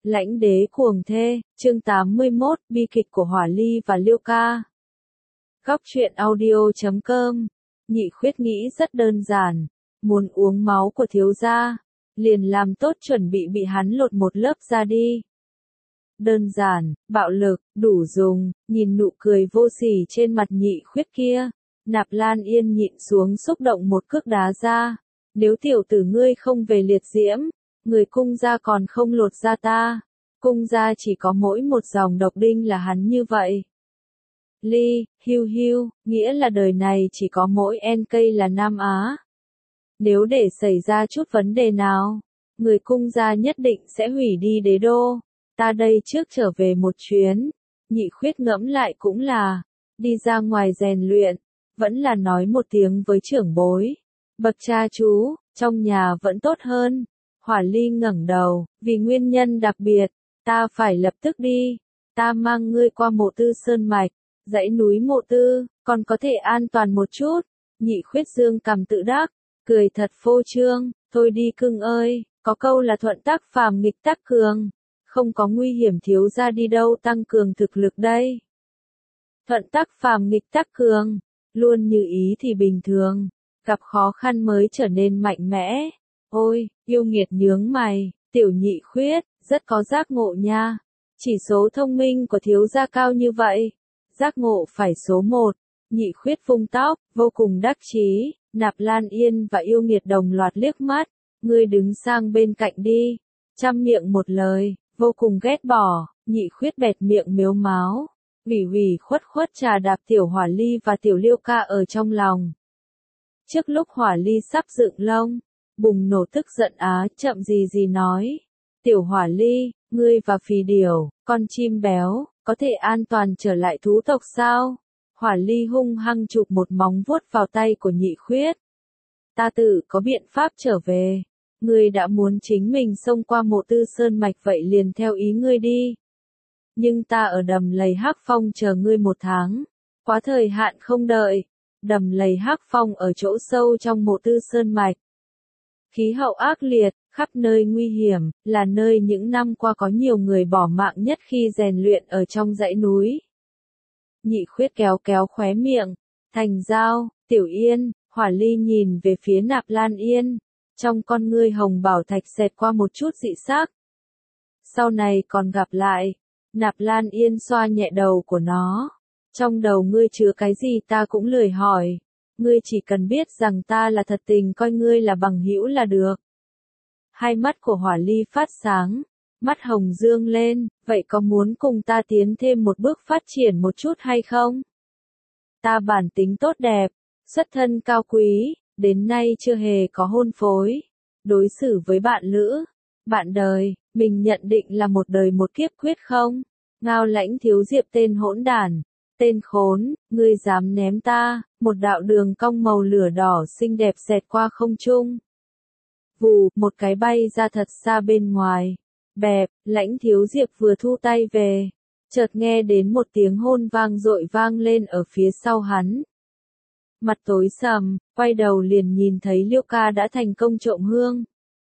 Lãnh đế cuồng thê, chương 81, bi kịch của Hỏa Ly và Liêu Ca. Góc truyện audio.com. Nhị Khuyết nghĩ rất đơn giản, muốn uống máu của thiếu gia, liền làm tốt chuẩn bị hắn lột một lớp ra đi. Đơn giản, bạo lực, đủ dùng, nhìn nụ cười vô sỉ trên mặt Nhị Khuyết kia, Nạp Lan Yên nhịn xuống xúc động một cước đá ra. Nếu tiểu tử ngươi không về liệt diễm, người cung gia còn không lột ra ta. Cung gia chỉ có mỗi một dòng độc đinh là hắn như vậy. Ly, hiu hiu, nghĩa là đời này chỉ có mỗi NK là Nam Á. Nếu để xảy ra chút vấn đề nào, người cung gia nhất định sẽ hủy đi đế đô. Ta đây trước trở về một chuyến. Nhị Khuyết ngẫm lại cũng là, đi ra ngoài rèn luyện, vẫn là nói một tiếng với trưởng bối. Bậc cha chú, trong nhà vẫn tốt hơn. Hỏa Ly ngẩng đầu, vì nguyên nhân đặc biệt, ta phải lập tức đi. Ta mang ngươi qua Mộ Tư Sơn Mạch, dãy núi Mộ Tư, còn có thể an toàn một chút. Nhị Khuyết dương cằm tự đắc, cười thật phô trương, thôi đi cưng ơi, có câu là thuận tác phàm nghịch tác cường. Không có nguy hiểm thiếu gia đi đâu tăng cường thực lực đây. Thuận tác phàm nghịch tác cường, luôn như ý thì bình thường, gặp khó khăn mới trở nên mạnh mẽ. Ôi, yêu nghiệt nhướng mày, tiểu Nhị Khuyết, rất có giác ngộ nha. Chỉ số thông minh của thiếu gia cao như vậy. Giác ngộ phải số 1. Nhị Khuyết vung tóc, vô cùng đắc chí. Nạp Lan Yên và yêu nghiệt đồng loạt liếc mắt. Ngươi đứng sang bên cạnh đi. Trăm miệng một lời, vô cùng ghét bỏ. Nhị Khuyết bẹt miệng mếu máo. Ủy khuất trà đạp tiểu Hỏa Ly và tiểu Liêu Ca ở trong lòng. Trước lúc Hỏa Ly sắp dựng lông, bùng nổ tức giận chậm gì nói. Tiểu Hỏa Ly, ngươi và Phì Điểu, con chim béo, có thể an toàn trở lại thú tộc sao? Hỏa Ly hung hăng chụp một móng vuốt vào tay của Nhị Khuyết. Ta tự có biện pháp trở về. Ngươi đã muốn chính mình xông qua Mộ Tư Sơn Mạch vậy liền theo ý ngươi đi. Nhưng ta ở Đầm Lầy Hắc Phong chờ ngươi 1 tháng. Quá thời hạn không đợi. Đầm Lầy Hắc Phong ở chỗ sâu trong Mộ Tư Sơn Mạch. Khí hậu ác liệt, khắp nơi nguy hiểm, là nơi những năm qua có nhiều người bỏ mạng nhất khi rèn luyện ở trong dãy núi. Nhị Khuyết kéo khóe miệng, thành giao, Tiểu Yên, Hỏa Ly nhìn về phía Nạp Lan Yên, trong con ngươi hồng bảo thạch xẹt qua một chút dị sắc. Sau này còn gặp lại, Nạp Lan Yên xoa nhẹ đầu của nó, trong đầu ngươi chứa cái gì ta cũng lười hỏi. Ngươi chỉ cần biết rằng ta là thật tình coi ngươi là bằng hữu là được. Hai mắt của Hỏa Ly phát sáng, mắt hồng dương lên, vậy có muốn cùng ta tiến thêm một bước phát triển một chút hay không? Ta bản tính tốt đẹp, xuất thân cao quý, đến nay chưa hề có hôn phối. Đối xử với bạn lữ, bạn đời, mình nhận định là một đời một kiếp quyết không? Ngao Lãnh Thiếu Diệp tên hỗn đản. Tên khốn, ngươi dám ném ta, một đạo đường cong màu lửa đỏ xinh đẹp xẹt qua không trung. Vù, một cái bay ra thật xa bên ngoài. Bẹp, Lãnh Thiếu Diệp vừa thu tay về. Chợt nghe đến một tiếng hôn vang dội vang lên ở phía sau hắn. Mặt tối sầm, quay đầu liền nhìn thấy Liêu Ca đã thành công trộm hương.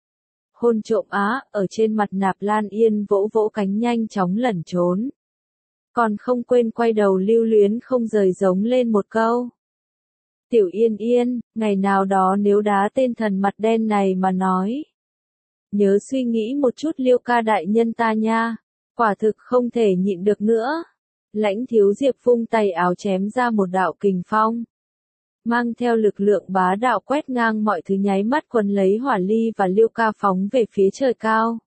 Hôn trộm ở trên mặt Nạp Lan Yên vỗ vỗ cánh nhanh chóng lẩn trốn. Còn không quên quay đầu lưu luyến không rời giống lên một câu. Tiểu Yên, ngày nào đó nếu đá tên thần mặt đen này mà nói. Nhớ suy nghĩ một chút Liêu Ca đại nhân ta nha, quả thực không thể nhịn được nữa. Lãnh Thiếu Diệp vung tay áo chém ra một đạo kình phong. Mang theo lực lượng bá đạo quét ngang mọi thứ nháy mắt quấn lấy Hỏa Ly và Liêu Ca phóng về phía trời cao.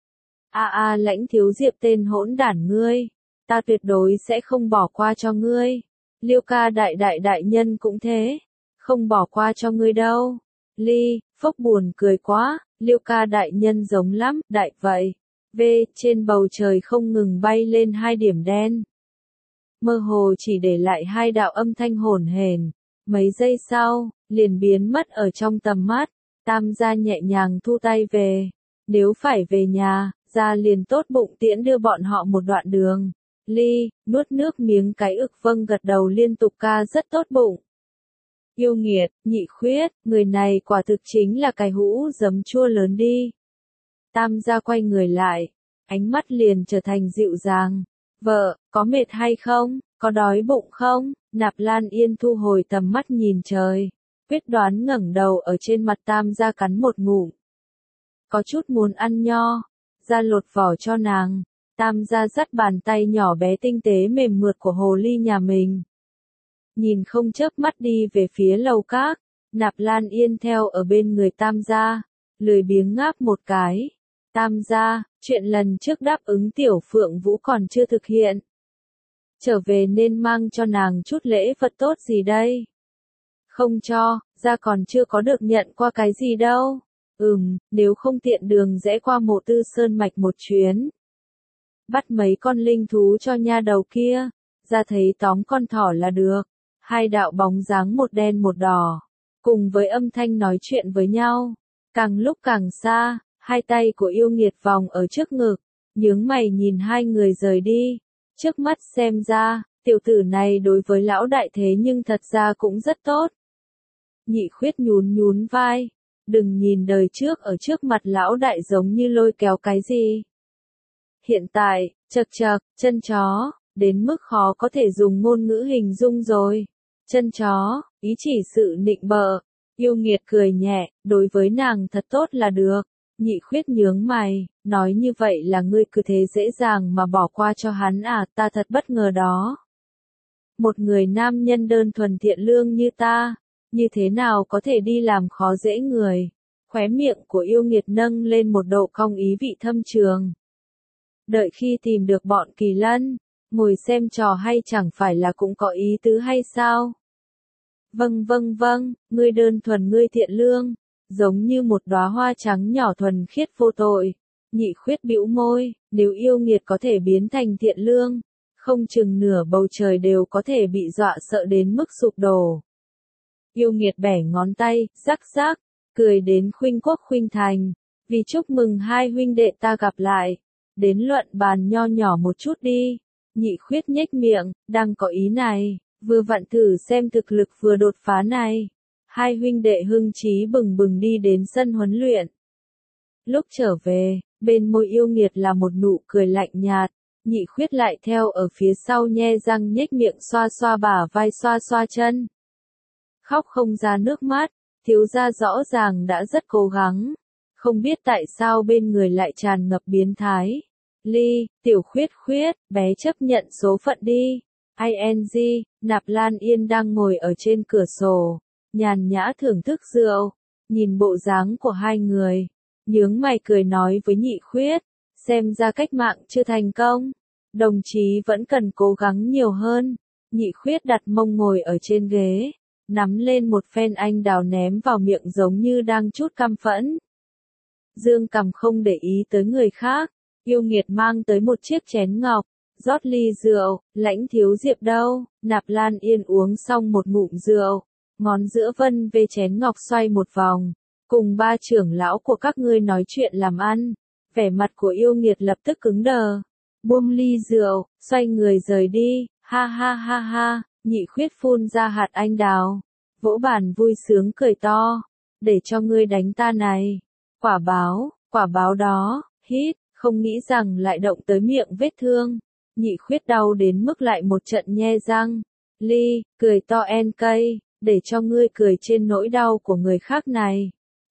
Lãnh Thiếu Diệp tên hỗn đản ngươi. Ta tuyệt đối sẽ không bỏ qua cho ngươi. Liêu Ca đại nhân cũng thế. Không bỏ qua cho ngươi đâu. Ly, phốc buồn cười quá. Liêu Ca đại nhân giống lắm, đại vậy. Trên bầu trời không ngừng bay lên 2 điểm đen. Mơ hồ chỉ để lại 2 đạo âm thanh hổn hển. Mấy giây sau, liền biến mất ở trong tầm mắt. Tam gia nhẹ nhàng thu tay về. Nếu phải về nhà, gia liền tốt bụng tiễn đưa bọn họ một đoạn đường. Ly, nuốt nước miếng cái ực vâng gật đầu liên tục ca rất tốt bụng. Yêu nghiệt, Nhị Khuyết, người này quả thực chính là cái hũ giấm chua lớn đi. Tam gia quay người lại, ánh mắt liền trở thành dịu dàng. Vợ, có mệt hay không? Có đói bụng không? Nạp Lan Yên thu hồi tầm mắt nhìn trời. Quyết Đoán ngẩng đầu ở trên mặt Tam gia cắn một ngụm. Có chút muốn ăn nho, ra lột vỏ cho nàng. Tam gia dắt bàn tay nhỏ bé tinh tế mềm mượt của hồ ly nhà mình. Nhìn không chớp mắt đi về phía lầu các, Nạp Lan Yên theo ở bên người Tam gia, lười biếng ngáp một cái. Tam gia, chuyện lần trước đáp ứng Tiểu Phượng Vũ còn chưa thực hiện. Trở về nên mang cho nàng chút lễ vật tốt gì đây? Không cho, gia còn chưa có được nhận qua cái gì đâu. Nếu không tiện đường rẽ qua Mộ Tư Sơn Mạch một chuyến. Bắt mấy con linh thú cho nha đầu kia, gia thấy tóm con thỏ là được. Hai đạo bóng dáng một đen một đỏ, cùng với âm thanh nói chuyện với nhau. Càng lúc càng xa, hai tay của yêu nghiệt vòng ở trước ngực, nhướng mày nhìn hai người rời đi. Trước mắt xem ra, tiểu tử này đối với lão đại thế nhưng thật ra cũng rất tốt. Nhị Khuyết nhún nhún vai, đừng nhìn đời trước ở trước mặt lão đại giống như lôi kéo cái gì. Hiện tại, chật chật, chân chó, đến mức khó có thể dùng ngôn ngữ hình dung rồi. Chân chó, ý chỉ sự nịnh bợ. Yêu nghiệt cười nhẹ, đối với nàng thật tốt là được. Nhị Khuyết nhướng mày, nói như vậy là ngươi cứ thế dễ dàng mà bỏ qua cho hắn à, ta thật bất ngờ đó. Một người nam nhân đơn thuần thiện lương như ta, như thế nào có thể đi làm khó dễ người. Khóe miệng của yêu nghiệt nâng lên một độ cong ý vị thâm trường. Đợi khi tìm được bọn Kỳ Lân, ngồi xem trò hay chẳng phải là cũng có ý tứ hay sao? Vâng, ngươi đơn thuần ngươi thiện lương, giống như một đóa hoa trắng nhỏ thuần khiết vô tội. Nhị Khuyết bĩu môi, nếu yêu nghiệt có thể biến thành thiện lương, không chừng nửa bầu trời đều có thể bị dọa sợ đến mức sụp đổ. Yêu nghiệt bẻ ngón tay, rắc rắc, cười đến khuynh quốc khuynh thành, vì chúc mừng hai huynh đệ ta gặp lại. Đến luận bàn nho nhỏ một chút đi. Nhị Khuyết nhếch miệng, đang có ý này, vừa vặn thử xem thực lực vừa đột phá này. Hai huynh đệ hưng chí bừng bừng đi đến sân huấn luyện. Lúc trở về, bên môi yêu nghiệt là một nụ cười lạnh nhạt. Nhị Khuyết lại theo ở phía sau nhe răng nhếch miệng xoa xoa bả vai xoa xoa chân. Khóc không ra nước mắt, thiếu gia rõ ràng đã rất cố gắng. Không biết tại sao bên người lại tràn ngập biến thái. Ly, Tiểu Khuyết, bé chấp nhận số phận đi. ING, Nạp Lan Yên đang ngồi ở trên cửa sổ, nhàn nhã thưởng thức rượu, nhìn bộ dáng của hai người, nhướng mày cười nói với Nhị Khuyết, xem ra cách mạng chưa thành công, đồng chí vẫn cần cố gắng nhiều hơn. Nhị Khuyết đặt mông ngồi ở trên ghế, nắm lên một phen anh đào ném vào miệng giống như đang chút căm phẫn. Dương cằm không để ý tới người khác, yêu nghiệt mang tới một chiếc chén ngọc, rót ly rượu, Lãnh thiếu Diệp đâu? Nạp Lan Yên uống xong một ngụm rượu, ngón giữa vân về chén ngọc xoay một vòng, cùng ba trưởng lão của các ngươi nói chuyện làm ăn. Vẻ mặt của yêu nghiệt lập tức cứng đờ, buông ly rượu, xoay người rời đi, ha ha ha ha. Nhị Khuyết phun ra hạt anh đào, vỗ bàn vui sướng cười to, để cho ngươi đánh ta này. Quả báo đó, hít, không nghĩ rằng lại động tới miệng vết thương. Nhị Khuyết đau đến mức lại một trận nhe răng. Ly, cười to en cây, để cho ngươi cười trên nỗi đau của người khác này.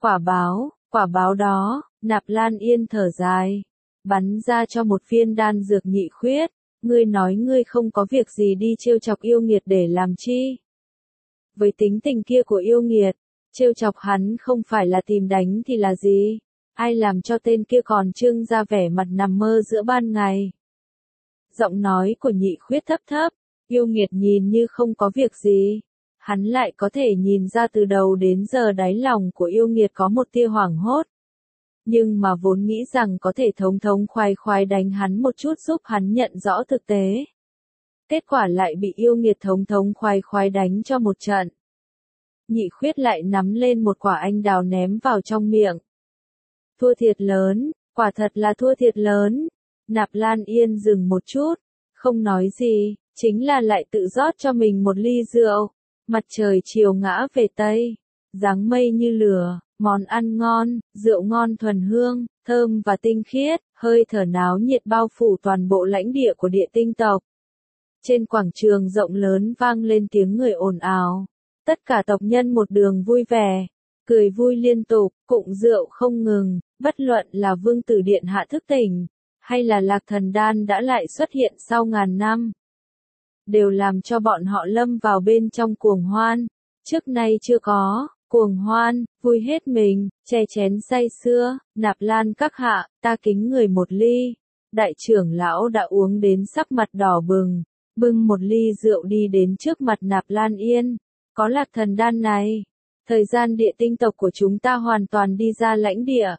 Quả báo đó, Nạp Lan Yên thở dài, bắn ra cho một viên đan dược. Nhị Khuyết, ngươi nói ngươi không có việc gì đi trêu chọc yêu nghiệt để làm chi? Với tính tình kia của yêu nghiệt, trêu chọc hắn không phải là tìm đánh thì là gì? Ai làm cho tên kia còn trưng ra vẻ mặt nằm mơ giữa ban ngày? Giọng nói của Nhị Khuyết thấp thấp, yêu nghiệt nhìn như không có việc gì. Hắn lại có thể nhìn ra từ đầu đến giờ đáy lòng của yêu nghiệt có một tia hoảng hốt. Nhưng mà vốn nghĩ rằng có thể thống khoái đánh hắn một chút giúp hắn nhận rõ thực tế. Kết quả lại bị yêu nghiệt thống khoái đánh cho một trận. Nhị Khuyết lại nắm lên một quả anh đào ném vào trong miệng. Thua thiệt lớn, quả thật là thua thiệt lớn. Nạp Lan Yên dừng một chút, không nói gì, chính là lại tự rót cho mình một ly rượu. Mặt trời chiều ngã về Tây, dáng mây như lửa, món ăn ngon, rượu ngon thuần hương, thơm và tinh khiết, hơi thở náo nhiệt bao phủ toàn bộ lãnh địa của địa tinh tộc. Trên quảng trường rộng lớn vang lên tiếng người ồn ào. Tất cả tộc nhân một đường vui vẻ, cười vui liên tục, cụng rượu không ngừng, bất luận là Vương Tử Điện hạ thức tỉnh, hay là Lạc Thần Đan đã lại xuất hiện sau ngàn năm, đều làm cho bọn họ lâm vào bên trong cuồng hoan, trước nay chưa có, cuồng hoan, vui hết mình, chè chén say sưa, Nạp Lan các hạ, ta kính người một ly. Đại trưởng lão đã uống đến sắc mặt đỏ bừng, bưng một ly rượu đi đến trước mặt Nạp Lan Yên. Có Lạc Thần Đan này, thời gian địa tinh tộc của chúng ta hoàn toàn đi ra lãnh địa.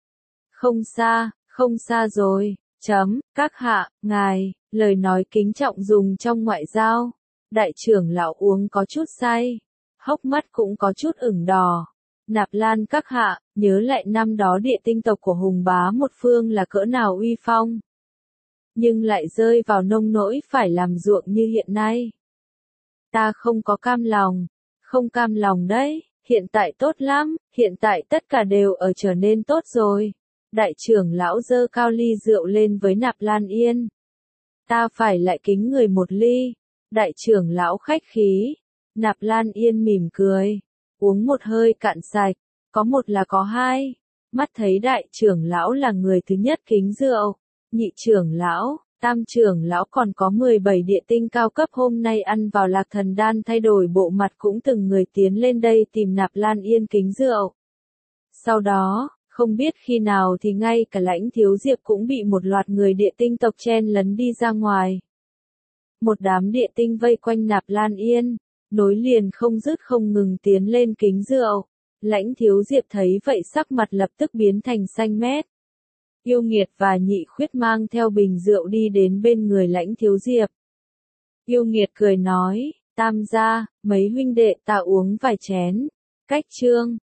Không xa rồi, các hạ, ngài, lời nói kính trọng dùng trong ngoại giao. Đại trưởng lão uống có chút say, hốc mắt cũng có chút ửng đỏ. Nạp Lan các hạ, nhớ lại năm đó địa tinh tộc của Hùng Bá một phương là cỡ nào uy phong. Nhưng lại rơi vào nông nỗi phải làm ruộng như hiện nay. Ta không có cam lòng, không cam lòng đấy, hiện tại tốt lắm, hiện tại tất cả đều ở trở nên tốt rồi. Đại trưởng lão giơ cao ly rượu lên với Nạp Lan Yên. Ta phải lại kính người một ly. Đại trưởng lão khách khí. Nạp Lan Yên mỉm cười, uống một hơi cạn sạch, có một là có hai. Mắt thấy đại trưởng lão là người thứ nhất kính rượu, nhị trưởng lão, tam trưởng lão còn có 17 địa tinh cao cấp hôm nay ăn vào Lạc Thần Đan thay đổi bộ mặt cũng từng người tiến lên đây tìm Nạp Lan Yên kính rượu. Sau đó, không biết khi nào thì ngay cả Lãnh Thiếu Diệp cũng bị một loạt người địa tinh tộc chen lấn đi ra ngoài. Một đám địa tinh vây quanh Nạp Lan Yên, nối liền không dứt không ngừng tiến lên kính rượu. Lãnh Thiếu Diệp thấy vậy sắc mặt lập tức biến thành xanh mét. Yêu Nghiệt và Nhị Khuyết mang theo bình rượu đi đến bên người Lãnh Thiếu Diệp. Yêu Nghiệt cười nói, Tam gia, mấy huynh đệ ta uống vài chén. Cách trương,